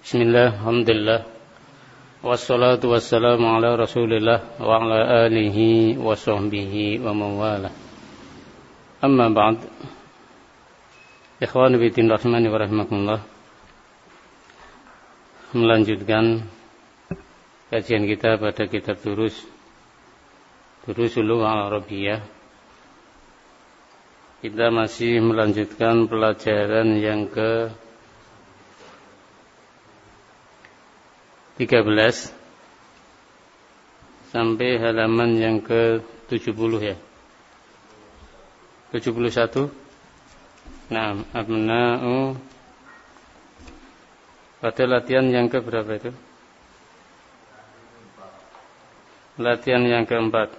Bismillah, alhamdulillah, wassalatu wassalamu ala rasulillah wa ala alihi wa sahbihi wa mawalah. Amma ba'd, ikhwan bidin rahmani wa rahmatullah. Melanjutkan kajian kita pada kitab Durusul Lughah Al-Arabiyyah. Kita masih melanjutkan pelajaran yang ke 13 sampai halaman yang ke 70 ya. 71. Nah, abna'u pada latihan yang ke berapa itu? Latihan yang keempat.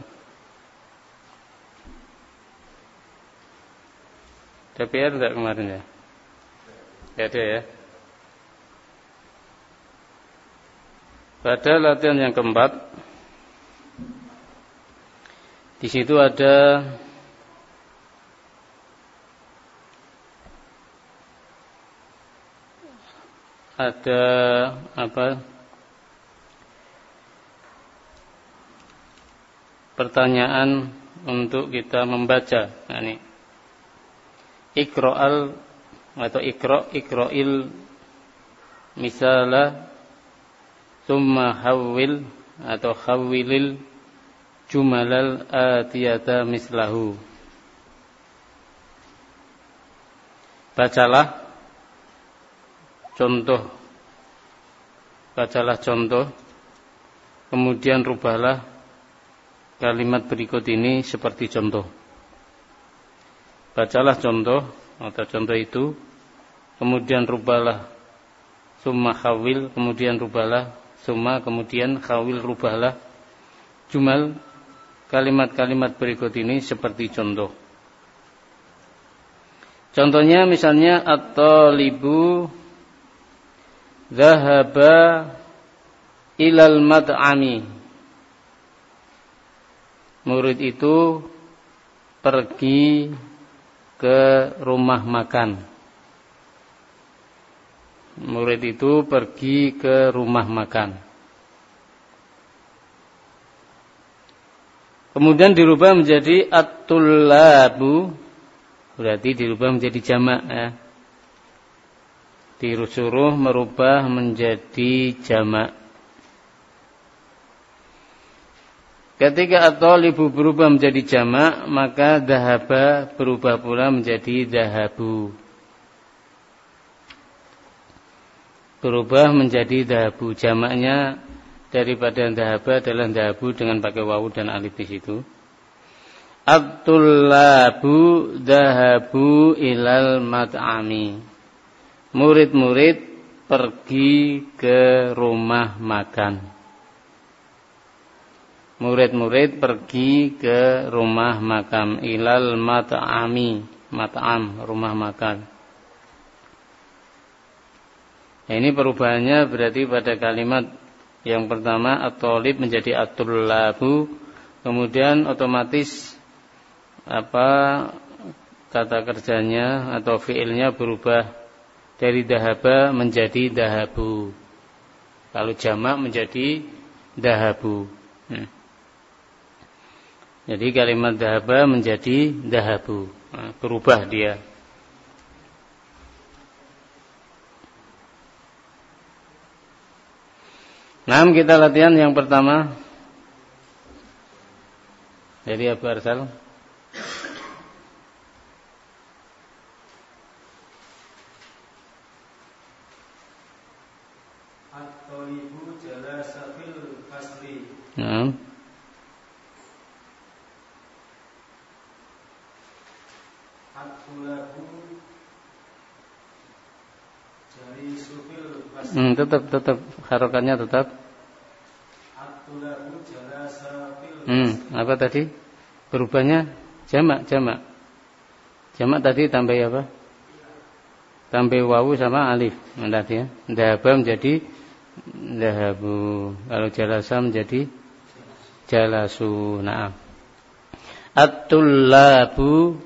Ada PR enggak kemarin ya? Tidak ada ya. Pada latihan yang keempat, di situ ada apa? Pertanyaan untuk kita membaca. Nah, ini ikra'al atau ikra'il misalah summa hawwil atau hawwilil jumalal atiyata mislahu. Bacalah contoh, kemudian rubahlah kalimat berikut ini seperti contoh. Bacalah contoh atau contoh itu, kemudian rubahlah summa hawwil, kemudian rubahlah summa, kemudian khawil, rubahlah jumal kalimat-kalimat berikut ini seperti contoh. Contohnya misalnya at-talibu dhahaba ilal mat'ami. Murid itu pergi ke rumah makan. Murid itu pergi ke rumah makan. Kemudian dirubah menjadi at-tullabu, berarti dirubah menjadi jamak ya. Disuruh merubah menjadi jamak. Ketika at-talibu berubah menjadi jamak, maka dhahaba berubah pula menjadi dhahabu. Berubah menjadi dhahabu. Jamaknya daripada dhahaba adalah dhahabu dengan pakai wawu dan alif di situ. At-tullabu dhahabu ilal mat'ami. Murid-murid pergi ke rumah makan. Murid-murid pergi ke rumah makan. Ilal mat'ami. Mat'am, rumah makan. Nah, ini perubahannya berarti pada kalimat yang pertama at-talib menjadi at-tullabu, kemudian otomatis kata kerjanya atau fiilnya berubah dari dhahaba menjadi dhahabu. Kalau jamak menjadi dhahabu. Jadi kalimat dhahaba menjadi dhahabu. Nah, berubah dia. Nah, kita latihan yang pertama dari Abu Arsal. At-talibu jalasa fil fasli. Nah. At-tulabu jalisu fil fasli. Tetap harokatnya tetap. At-tulabu jalasa fil fasli. Apa tadi? Berubahnya jamak. Jamak tadi tambah apa? Tambah wawu sama alif. Tadi ya. Dhahaba menjadi dhahabu. Kalau jalasa menjadi jalasu. Nah. At-tullabu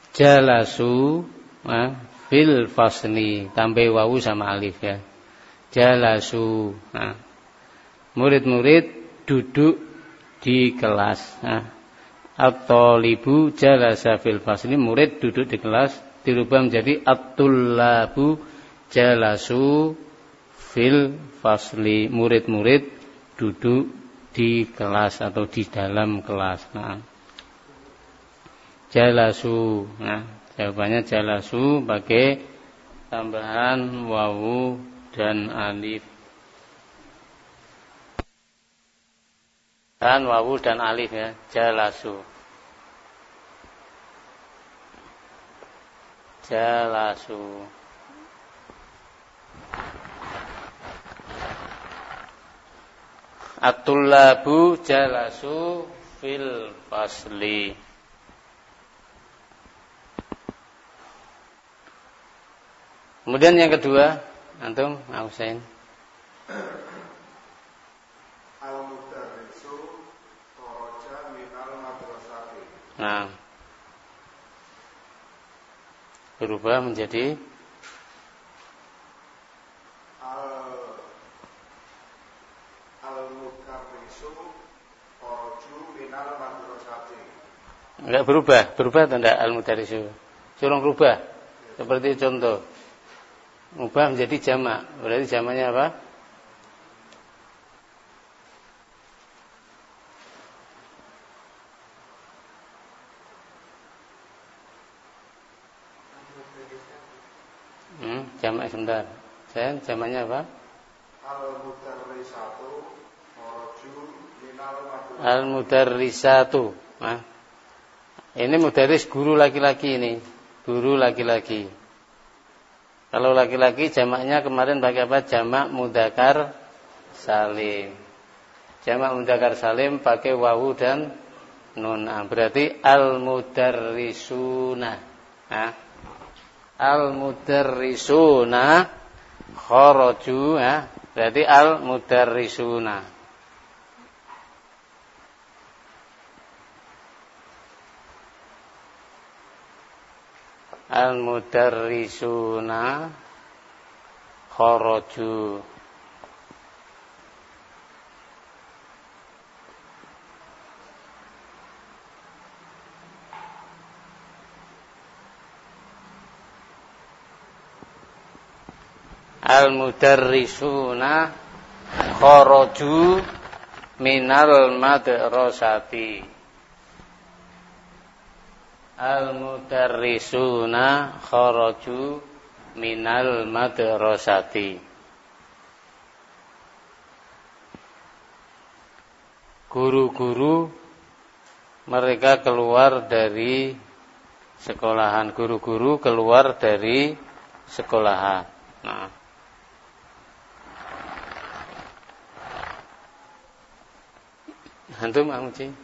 jalasu fil fasli. Tambah wawu sama alif ya. jalasu. Nah, murid-murid duduk di kelas. Nah, at-thalibu jalasa fil fasli, murid duduk di kelas, dirubah menjadi at-tullabu jalasu fil fasli, murid-murid duduk di kelas atau di dalam kelas. Nah, jalasu. Nah, jawabannya jalasu pakai tambahan wawu dan alif. Dan wawu dan alif ya, jalasu. Jalasu. At-tullabu jalasu fil fasli. Kemudian yang kedua, antum, Husain. Al-mudarrisu kharaja minal madrasati. Nah, berubah menjadi al-mudarrisu kharaju minal madrasati. enggak berubah atau enggak al-mudarrisu? Suruh berubah. Seperti contoh. Ubah menjadi jamak. Berarti jamaknya apa? Jamak sebentar. Jamaknya apa? Al-mudarrisatu kharaju minal madrasati. Al-mudarrisatu. Nah, ini mudarris guru laki-laki ini. Guru laki-laki. Kalau laki-laki jamaknya kemarin pakai apa? Jamak mudzakkar salim. Jamak mudzakkar salim pakai wawu dan nun. Berarti al-mudarrisuna. Nah, al-mudarrisuna kharaju, ya. Berarti al-mudarrisuna. Al-mudarrisuna kharaju. Al-mudarrisuna kharaju minal madrasati. Al-mudarrisuna kharaju minal madrasati. Guru-guru mereka keluar dari sekolahan. Guru-guru keluar dari sekolahan. Nah, antum Amuci.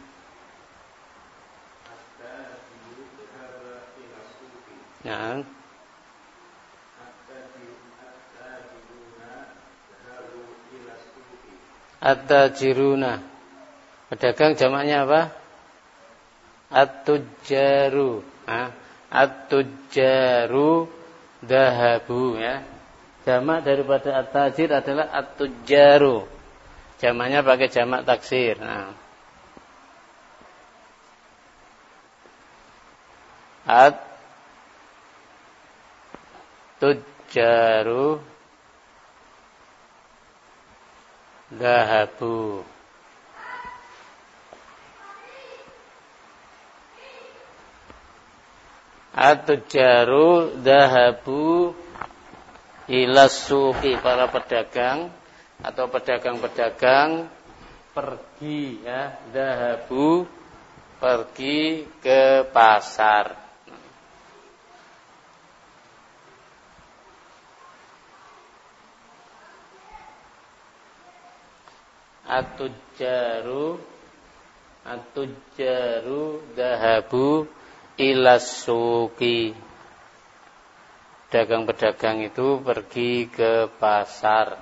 Ya. At-tajiruna. Pedagang jamaknya apa? At-tujjaru. At-tujjaru dahabu, ya. Jamak daripada at-tajir adalah at-tujjaru. Jamaknya pakai jamak taksir. Nah. At-tujjaru dahabu. At-tujjaru dahabu ilas suqi, para pedagang atau pedagang-pedagang pergi, ya, dahabu pergi ke pasar. At-tujjaru dahabu ilas suqi. Pedagang-pedagang itu pergi ke pasar.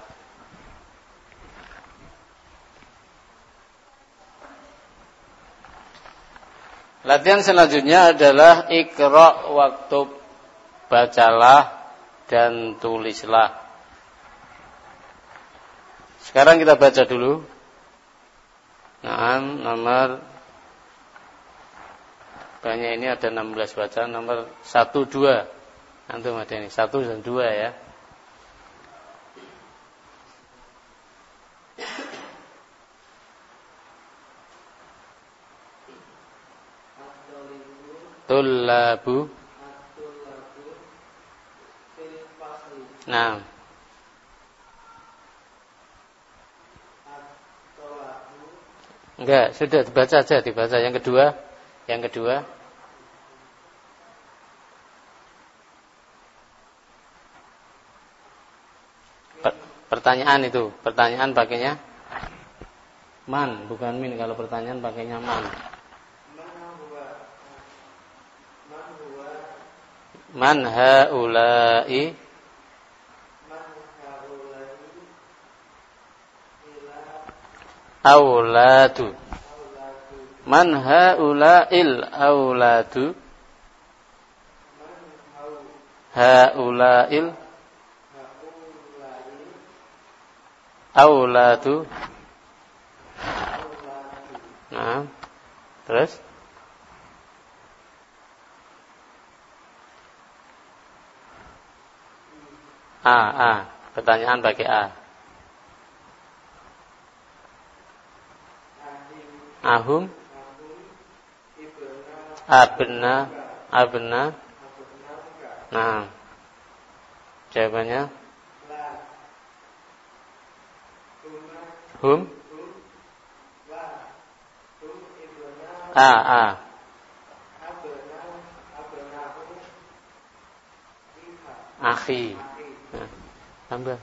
Latihan selanjutnya adalah iqra' waktub, bacalah dan tulislah. Sekarang kita baca dulu. Nah, nomor banyak ini ada 16 bacaan. Nomor 1, 2. Antum ada ini 1 dan 2 ya. Tullabu. Nah. Enggak, sudah dibaca aja, dibaca. Yang kedua. Pertanyaan itu, pertanyaan pakainya man, bukan min. Kalau pertanyaan pakainya man. Man haula'i auladu. Man haula'il auladu. Haula'il auladu. Nah, terus pertanyaan pakai A. Ahum abna. Nah, jawabannya hum akhi. Ambil.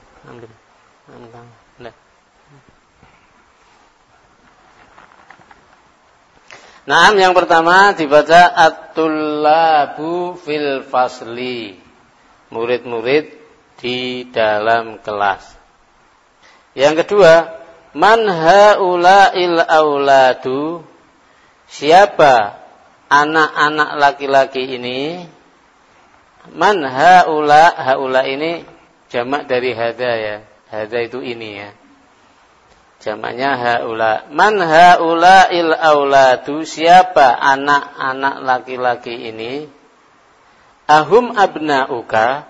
Nah, yang pertama dibaca at-tullabu fil fasli. Murid-murid di dalam kelas. Yang kedua, man haula'il auladu. Siapa anak-anak laki-laki ini? Man haula ini jamak dari hada ya. Hada itu ini ya. Jamaknya haula. Man haula'il auladu. Siapa anak-anak laki-laki ini? Ahum abna'uka.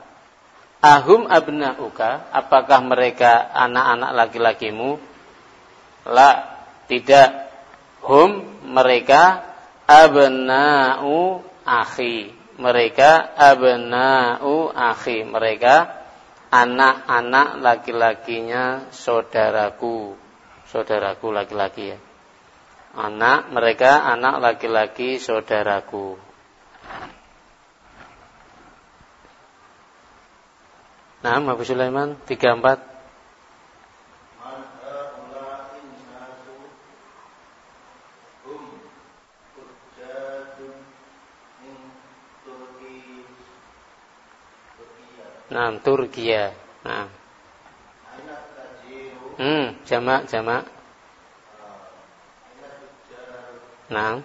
Apakah mereka anak-anak laki-lakimu? La, tidak. Hum, mereka abna'u akhi. Mereka abna'u akhi. Mereka anak-anak laki-lakinya saudaraku. Saudaraku laki-laki ya. Mereka anak laki-laki saudaraku. Nah, Abu Sulaiman 34. Nah, Turkiya. Nah. Jamak. Nah.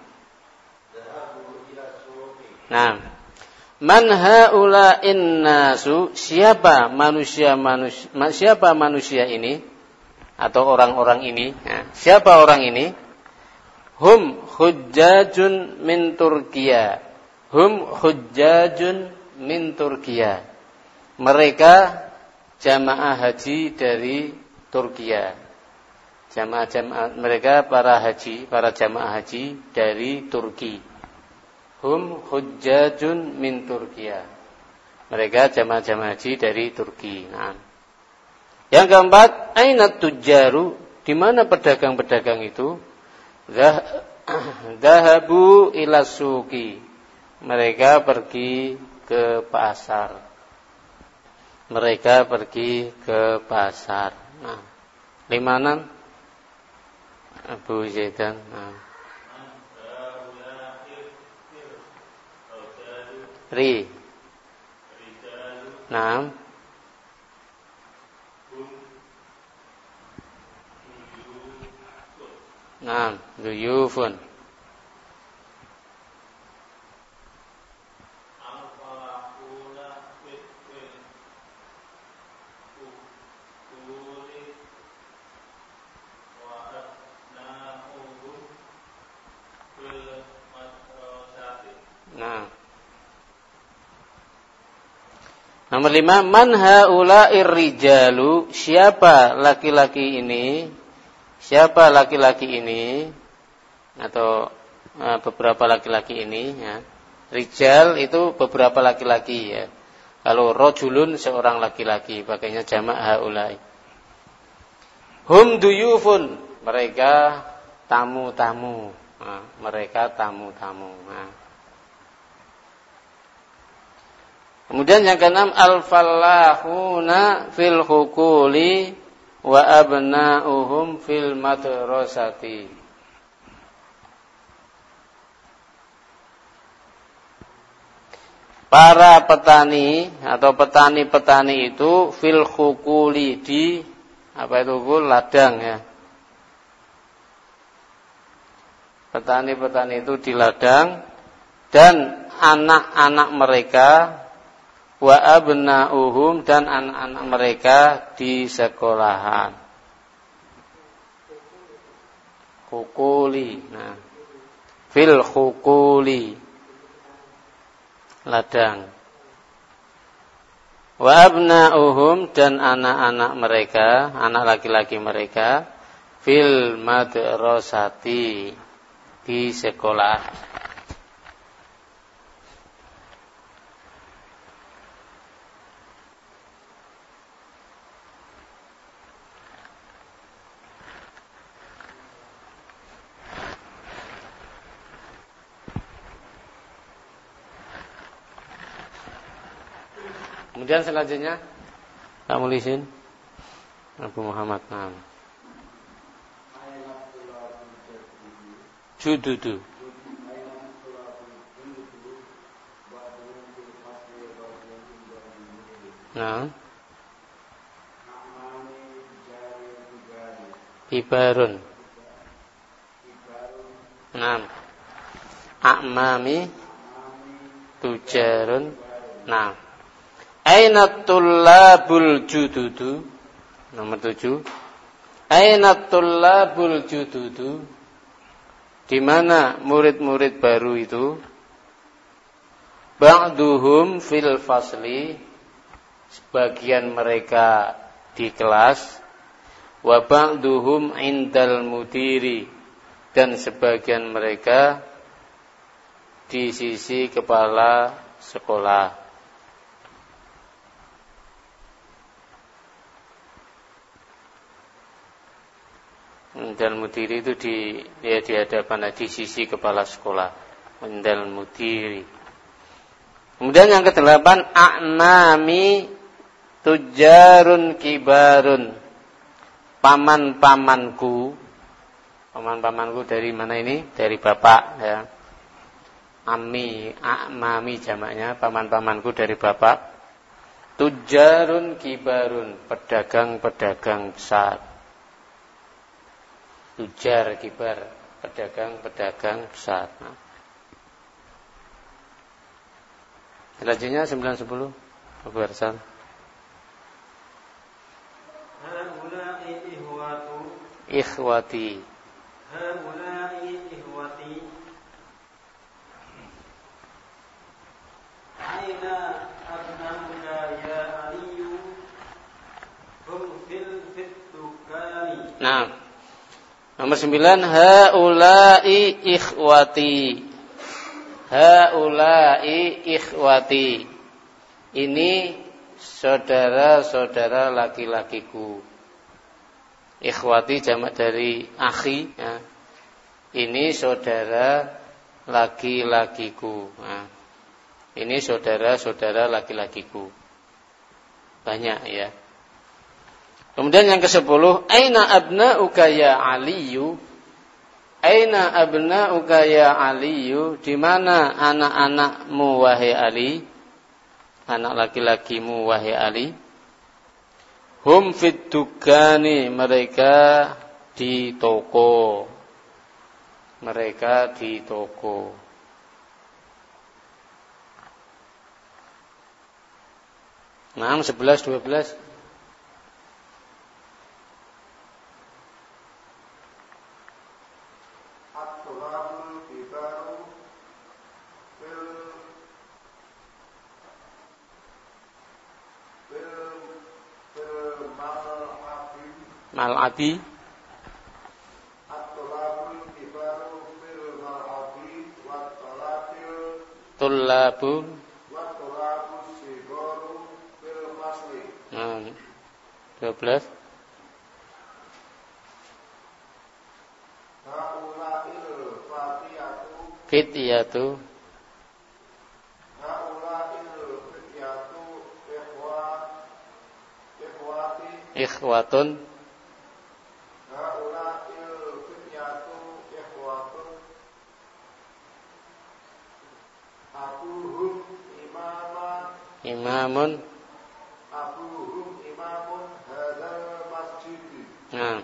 Man haula'in nasu. Siapa manusia ini atau orang-orang ini? Nah, siapa orang ini? Hum hujjajun min Turkiya. Mereka jamaah haji dari Turkiya. Mereka para jamaah haji dari Turki. Hum hujjajun min Turkiya. Mereka jamaah haji dari Turki. Nah. Yang keempat, aina tujjaru? Di mana pedagang-pedagang itu? Dhahabu ila suqi. Mereka pergi ke pasar. Nah, 56 Abu Zaidan. Nah. Ri. Nah. Nah, duyufun. Nomor 5, man haula'ir rijalu, siapa laki-laki ini? Siapa laki-laki ini? Atau beberapa laki-laki ini, ya. Rijal itu beberapa laki-laki, ya. Kalau rajulun seorang laki-laki, pakainya jamak haula'i. Hum duyufun, mereka tamu-tamu. Nah, mereka tamu-tamu. Nah. Kemudian yang keenam, al-fallahuna fil hukuli wa abna'uhum fil madrasati. Para petani atau petani-petani itu fil hukuli, di apa itu ladang, ya. Petani-petani itu di ladang, dan anak-anak mereka, wa abna'uhum, dan anak-anak mereka di sekolahan. Hukuli, nah, fil hukuli, ladang. Wa abna'uhum, dan anak-anak mereka, anak laki-laki mereka, fil madrasati, di sekolah. Kemudian selanjutnya kamu lisin Abu Muhammad. Nah. Jududu. Nah. Kibarun. Nah. A'mami tujarun. Nah. Aina tullabul jududu. Nomor 7. Aina tullabul jududu. Di mana murid-murid baru itu? Ba'duhum fil fasli, sebagian mereka di kelas, wa ba'duhum indal mudiri, dan sebagian mereka di sisi kepala sekolah. Indal mudiri itu di hadapan, di sisi kepala sekolah. Indal mudiri. Kemudian yang ke-8, a'mami tujarun kibarun. Paman-pamanku. Paman-pamanku dari mana ini? Dari bapak, ya. A'mami jamaknya, paman-pamanku dari bapak. Tujarun kibarun, pedagang-pedagang besar. Tujar kibar, pedagang-pedagang besar. Nah. Selanjutnya 9-10 Abu Arsan. Haulai Ikhwati. Haulai ihwati. Aina abnauka ya aliyu. Hum fil dukani. Nah. Nomor 9, haulai ikhwati. Haulai ikhwati. Ini saudara-saudara laki-lakiku. Ikhwati jamak dari akhi, ya. Ini saudara laki-lakiku. Nah, ini saudara-saudara laki-lakiku. Banyak, ya. Kemudian yang ke-10, aina abna'uka ya Aliyu? Aina abna'uka ya Aliyu? Di mana anak-anakmu wahai Ali? Anak laki-lakimu wahai Ali? Hum fit dukani, mereka di toko. Mereka di toko. Nah, 11, 12. mal'abi. At-tulabul kibaru fil mal'abi wat-tulabil Tullabul. wat-tulabul sigoru fil fasli. 12. Haula'il fatiyatu Fityatu. Ikhwatun. Imamun. Nah.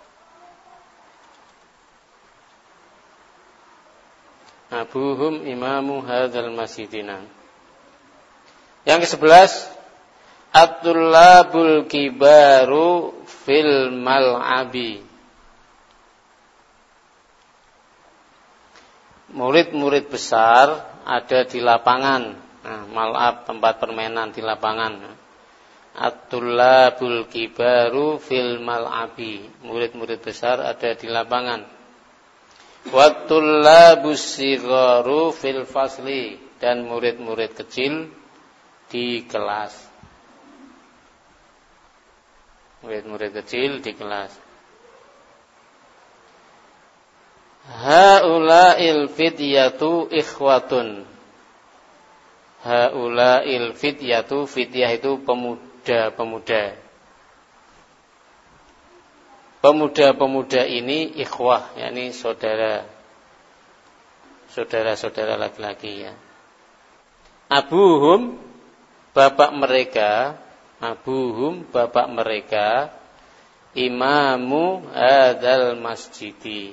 Abuhum imamu hadzal masjidina. Yang ke-11, at-tullabul kibaru fil mal'abi. Murid-murid besar ada di lapangan. Nah, mal'ab tempat permainan di lapangan. At-tullabul kibaru fil mal'abi. Murid-murid besar ada di lapangan. Wat-tullabus sigharu fil fasli, dan murid-murid kecil di kelas. Murid-murid kecil di kelas. Haula'il fityatu ikhwatun. Haula'il fityatu, fityah itu pemuda-pemuda. Pemuda-pemuda ini ikhwah, yakni saudara-saudara laki-laki ya. Abuhum, bapak mereka, imamu hadzal masjidi.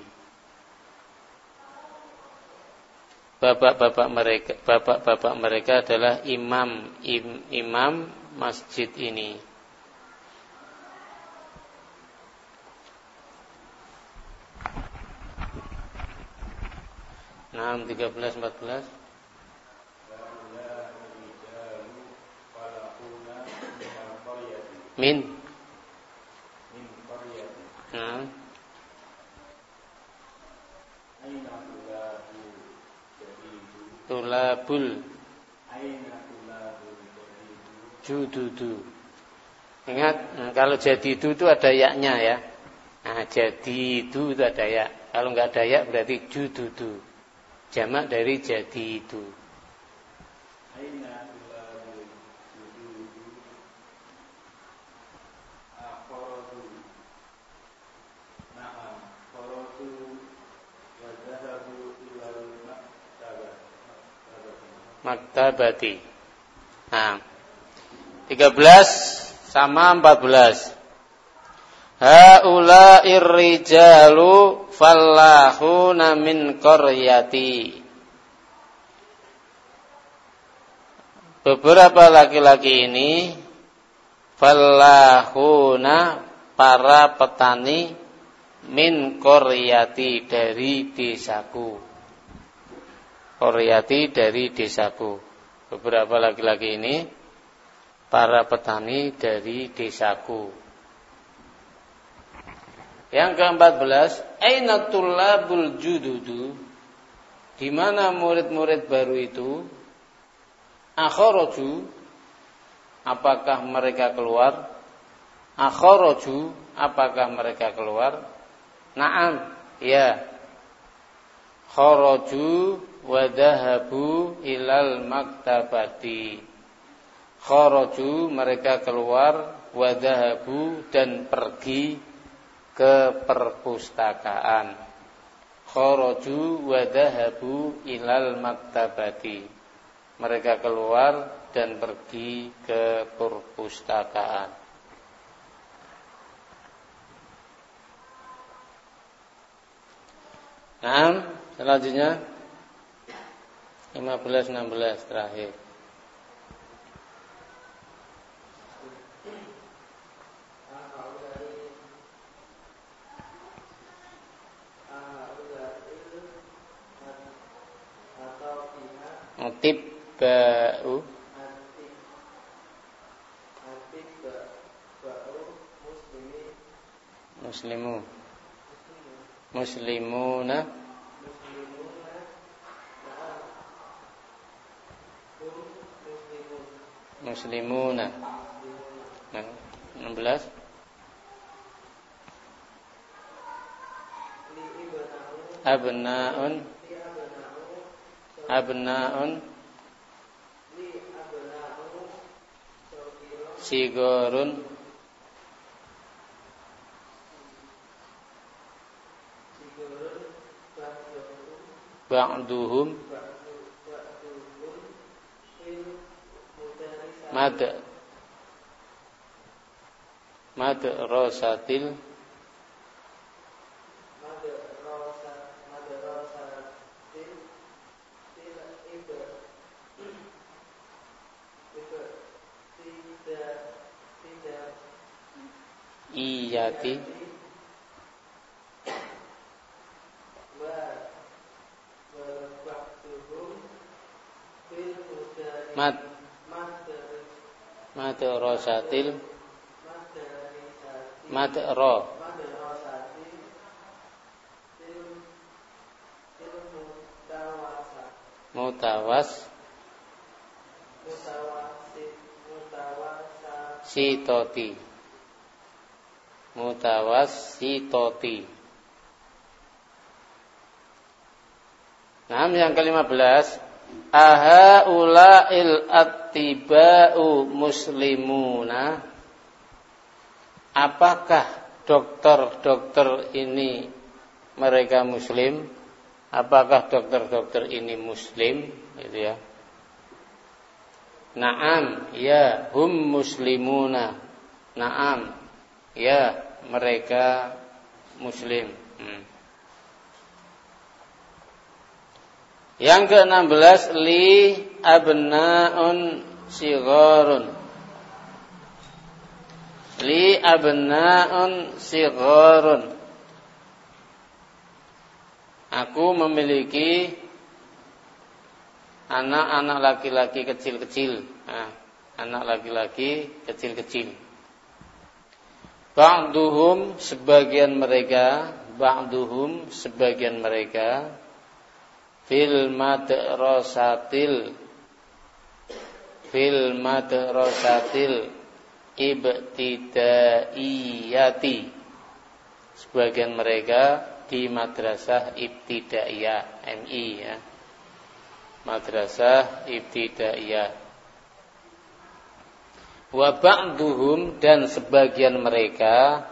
Bapak-bapak mereka adalah imam masjid ini. Nah, 13, 14. Min. Nah. Tulabul. Jududu. Ingat, kalau jadidu itu ada yaknya ya. Nah, jadidu itu ada yak. Kalau enggak ada yak berarti jududu. Jamak dari jadi itu. Maktabati. Nah, 13 sama 14. Haula'ir rijalu fallahuna min qaryati. Beberapa laki-laki ini fallahuna, para petani, min qaryati, dari desaku. Qaryati, dari desaku. Beberapa laki-laki ini para petani dari desaku. Yang ke-14, aina tullabul jududu, di mana murid-murid baru itu? Akharaju, apakah mereka keluar? Akharaju, apakah mereka keluar? Na'am, ya. Kharaju wa dhahabu ilal maktabati. Kharaju, mereka keluar, wa dhahabu, dan pergi ke perpustakaan. Kharaju wa dhahabu ilal maktabati. Mereka keluar dan pergi ke perpustakaan. Nah, selanjutnya 15-16 terakhir. Tibba'u Muslimu. Muslimuna. Muslimuna. Nah, 16. Abnaun. Abnaun. Sigorun. Ba'duhum. Madrasatil. Iyati. Madrasatil. Mutawassitoti. Nah, yang ke-15, ahaula'il attiba'u muslimuna. Apakah dokter-dokter ini mereka muslim? Apakah dokter-dokter ini muslim? Gitu ya. Naam, ya hum muslimuna. Naam, ya mereka muslim. Yang ke-16, li abnaun sigharun. Li abnaun sigharun. Aku memiliki anak-anak laki-laki kecil-kecil. Anak laki-laki kecil-kecil. Ba'duhum sebagian mereka fil madrasatil ibtidaiyati. Sebagian mereka di madrasah ibtidaiyah, MI ya. Madrasah ibtidaiyah. Wa ba'duhum dan sebagian mereka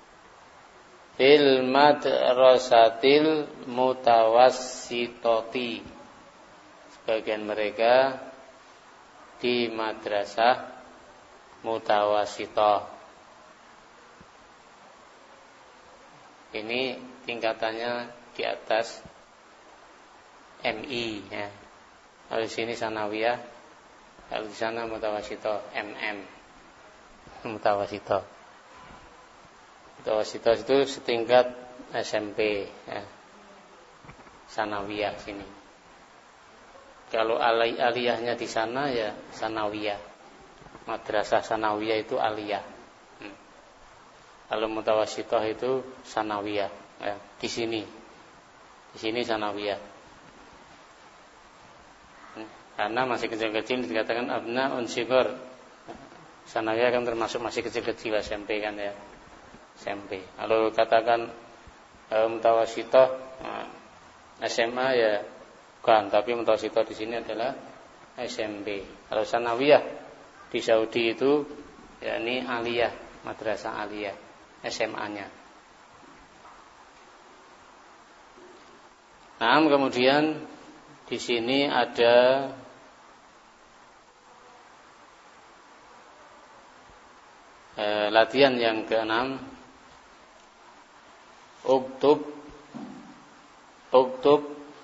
fil madrasatil mutawassitoti. Sebagian mereka di madrasah mutawassithah. Ini tingkatannya di atas MI ya. Kalau di sini sanawiyah, kalau di sana mutawassithah MM. Mutawassithah. Mutawassithah itu setingkat SMP ya. Sanawiyah sini. Kalau aliyahnya di sana ya sanawiyah. Madrasah sanawiyah itu aliyah. Kalau mutawassithah itu sanawiyah ya. Di sini sanawiyah. Karena masih kecil-kecil dikatakan abnaun sighar. Sanawiyah kan termasuk masih kecil-kecil SMP kan ya. SMP. Kalau katakan mutawassithah SMA ya bukan, tapi mutawassithah di sini adalah SMP. Kalau sanawiyah di Saudi itu yakni aliyah, madrasah aliyah, SMA-nya. Nah, kemudian di sini ada latihan yang ke-6. Uktub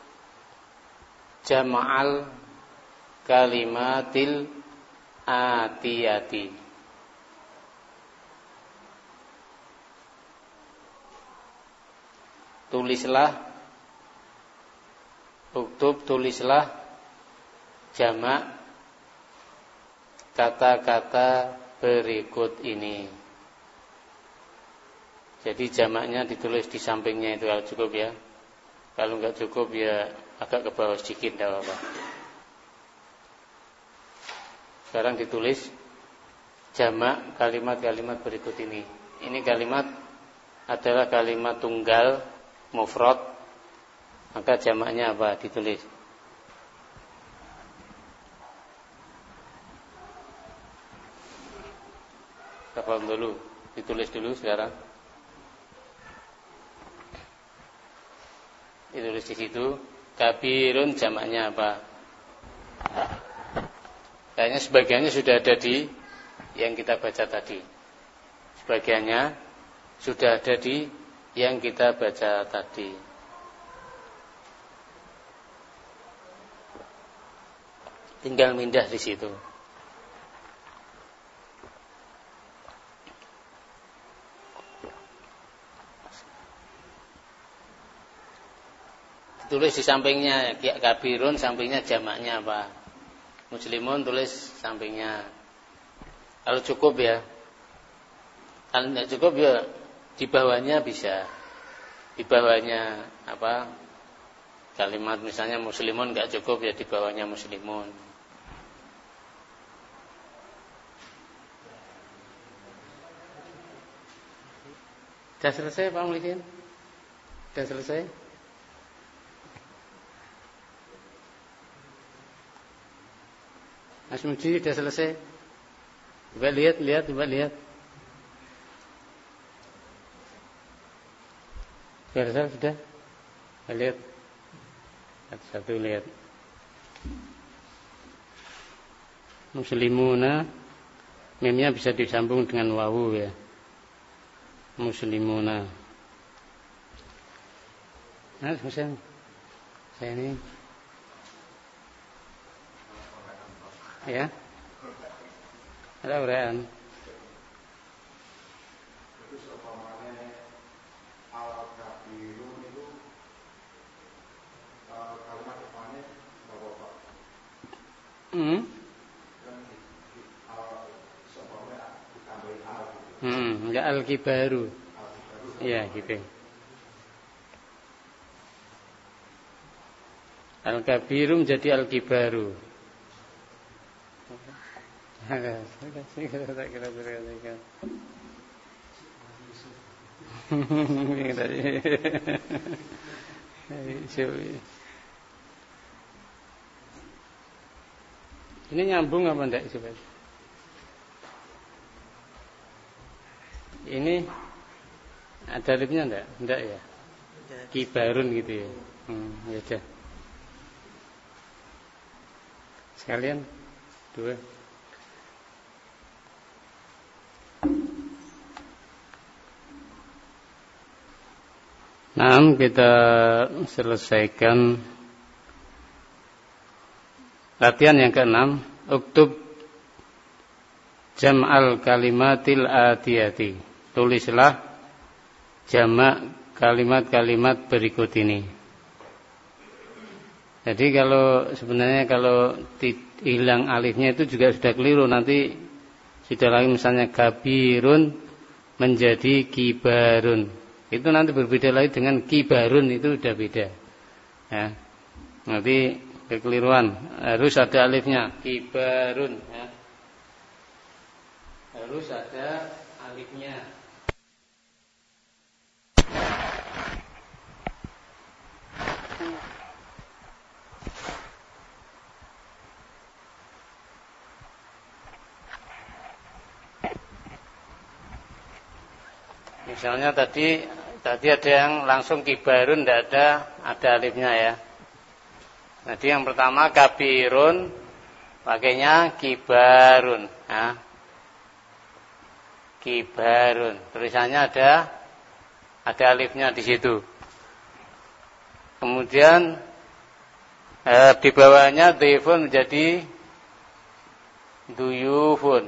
jama'al kalimatil atiyati. Tulislah jamak kata-kata berikut ini. Jadi jamaknya ditulis di sampingnya itu kalau cukup ya. Kalau enggak cukup ya agak ke bawah sedikit, tidak apa-apa. Sekarang ditulis jamak kalimat-kalimat berikut ini. Ini kalimat adalah kalimat tunggal mufrad. Maka jamaknya apa? Ditulis. Paham dulu, ditulis dulu sekarang. Ditulis di situ. Kabirun jamaknya apa? Kayaknya sebagiannya sudah ada di yang kita baca tadi. Sebagiannya sudah ada di yang kita baca tadi. Tinggal mindah di situ. Tulis di sampingnya kabirun, sampingnya jamaknya apa? Muslimun tulis sampingnya. Kalau cukup ya. Kalau tidak cukup ya di bawahnya bisa. Di bawahnya apa? Kalimat misalnya muslimun enggak cukup ya di bawahnya muslimun. Sudah selesai Pak Muhyiddin? Sudah selesai? Mas Mudi sudah selesai? Coba lihat. Sudah? Lihat. Satu lihat. Muslimuna, mimnya bisa disambung dengan wawu ya. Muslimuna. Nah, saya ini. Ya, ada uraian. Terus umpamanya al-kabirun itu kalimat depannya apa? Umpamanya ditambahin al gitu. Enggak al-kibaru. Iya, gitu. Al-kabiru menjadi al-kibaru. Ini nyambung apa enggak coba? Ini ada alifnya enggak? Enggak ya? Kibarun gitu ya. Ya udah. Sekalian dua. Nah, kita selesaikan latihan yang ke-6. Uktub jam'al kalimatil atiyati. Tulislah jamak kalimat-kalimat berikut ini. Jadi sebenarnya kalau hilang alifnya itu juga sudah keliru. Nanti sudah lagi misalnya kabirun menjadi kibarun. Itu nanti berbeda lagi dengan kibarun, itu sudah beda. Ya. Nanti kekeliruan. Harus ada alifnya, kibarun. Ya. Harus ada alifnya. Misalnya tadi ada yang langsung kibarun, tidak ada alifnya ya. Jadi yang pertama kabirun, pakainya kibarun. Ya. Kibarun, tulisannya ada alifnya di situ. Kemudian di bawahnya dhifun menjadi duyufun.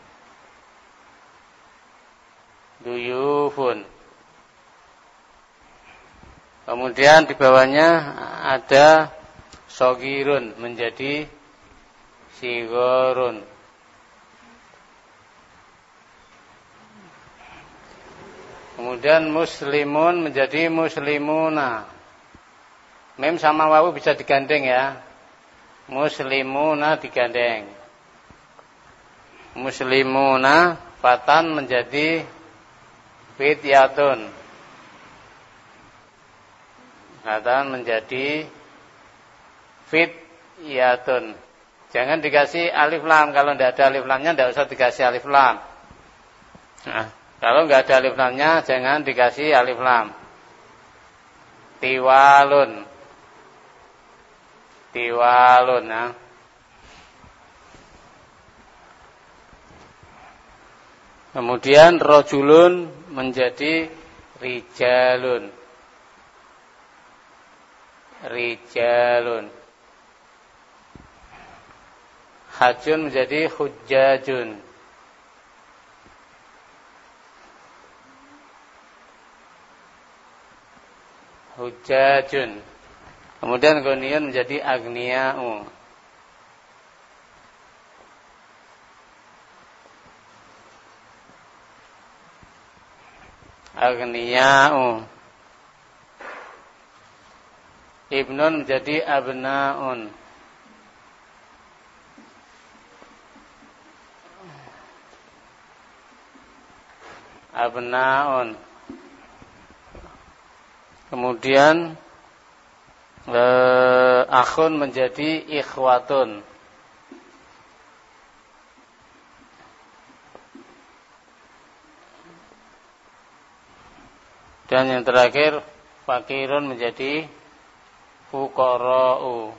Kemudian di bawahnya ada sogirun menjadi sigorun. Kemudian muslimun menjadi muslimuna. Mim sama wawu bisa digandeng ya. Muslimuna digandeng. Muslimuna fatan menjadi fityatun. Fatan menjadi fityatun. Jangan dikasih alif lam. Kalau tidak ada alif lamnya tidak usah dikasih alif lam. Nah, kalau nggak ada alif lamnya jangan dikasih alif lam. Tiwalun. Tiwalun. Nah. Kemudian rojulun menjadi rijalun. Rijalun. Hajun menjadi hujjajun. Hujjajun. Kemudian ghaniyun menjadi agniya'u. Agniya'u. Ibnun menjadi abna'un. Abna'un. Kemudian akhun menjadi ikhwatun. Dan yang terakhir fakirun menjadi fuqara'u.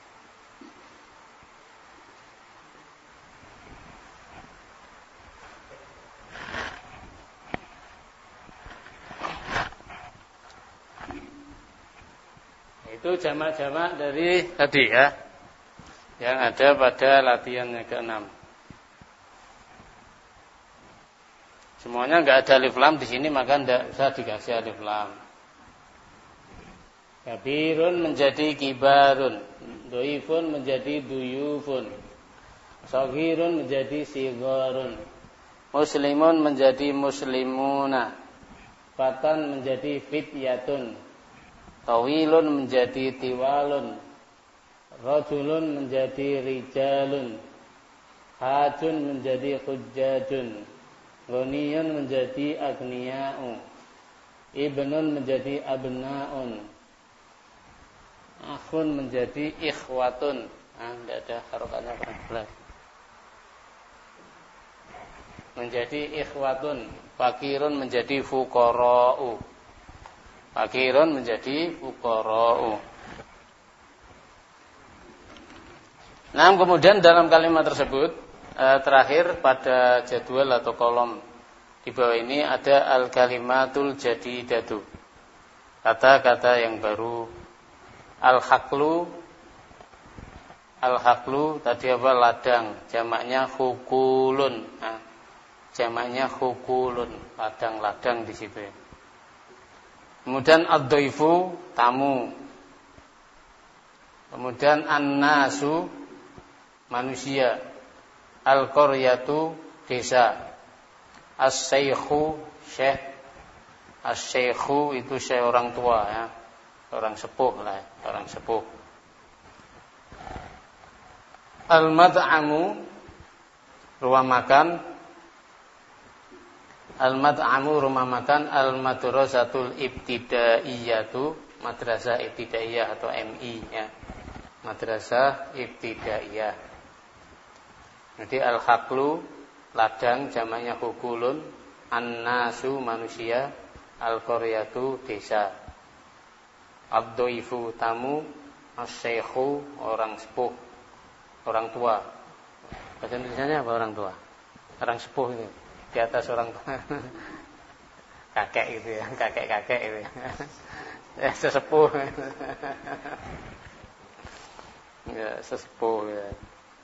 Itu jamak-jamak dari tadi ya, yang ada pada latihan yang ke-6. Semuanya enggak ada alif lam di sini, maka enggak usah dikasih alif lam. Kabirun menjadi kibarun, doifun menjadi duyufun, saghirun menjadi sigharun, muslimun menjadi muslimuna, fatan menjadi fityatun, tawilun menjadi tiwalun, rajulun menjadi rijalun, hajun menjadi hujjajun, ghaniyun menjadi agniya'u, ibnun menjadi abna'un, akhun menjadi ikhwatun. Tidak ada harokatnya pelan. Menjadi ikhwatun. Fakirun menjadi fuqara'u. Fakirun menjadi fuqara'u. Nah, kemudian dalam kalimat tersebut terakhir pada jadwal atau kolom di bawah ini ada al-kalimatul jadidatu. Kata-kata yang baru. Al-haqlu tadi apa? Ladang, jamaknya hukulun. Nah, jamaknya hukulun, ladang-ladang di situ. Kemudian ad-dhaifu, tamu. Kemudian an-nasu, manusia. Al-qaryatu, desa. As-syaikhu, syekh. As-syaikhu itu syekh orang tua ya. Orang sepuh lah, orang sepuh. Al-mad'amu, rumah makan. Al-mad'amu, rumah makan. Al-madrasatul ibtidaiyatu, madrasah ibtidaiyah atau MI ya. Madrasah ibtidaiyah. Jadi al-haqlu, ladang, jamaknya hukulun. An-nasu, manusia. Al-qaryatu, desa. Ad-dhaifu, tamu. As-syaikhu, orang sepuh, orang tua. Bahasa Indonesianya apa orang tua? Orang sepuh itu, di atas orang tua. Kakek gitu ya, kakek-kakek itu ya. Sesepuh. Ya, sesepuh ya.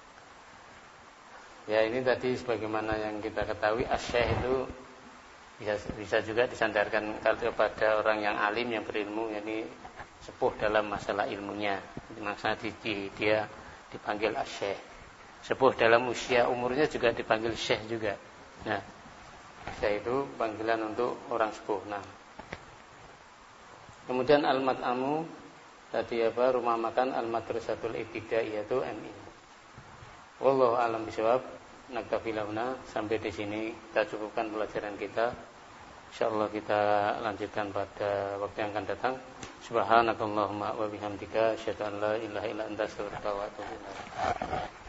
Ya, ini tadi sebagaimana yang kita ketahui, asy-syaikh itu bisa juga disandarkan kepada orang yang alim, yang berilmu, yakni sepuh dalam masalah ilmunya. Maksudnya dia dipanggil asy-syaikh. Sepuh dalam usia umurnya juga dipanggil syekh juga. Nah, Syah itu panggilan untuk orang sepuh. Nah, kemudian al-mat'amu tadi rumah makan al-madrasatul ibtidaiyah itu MI. Wallahu a'lam bishawab. Naktafi launa, sampai di sini kita cukupkan pelajaran kita. Insyaallah kita lanjutkan pada waktu yang akan datang. Subhanakallahumma wa bihamdika asyhadu an la ilaha illa anta astaghfiruka wa atubu ilaik.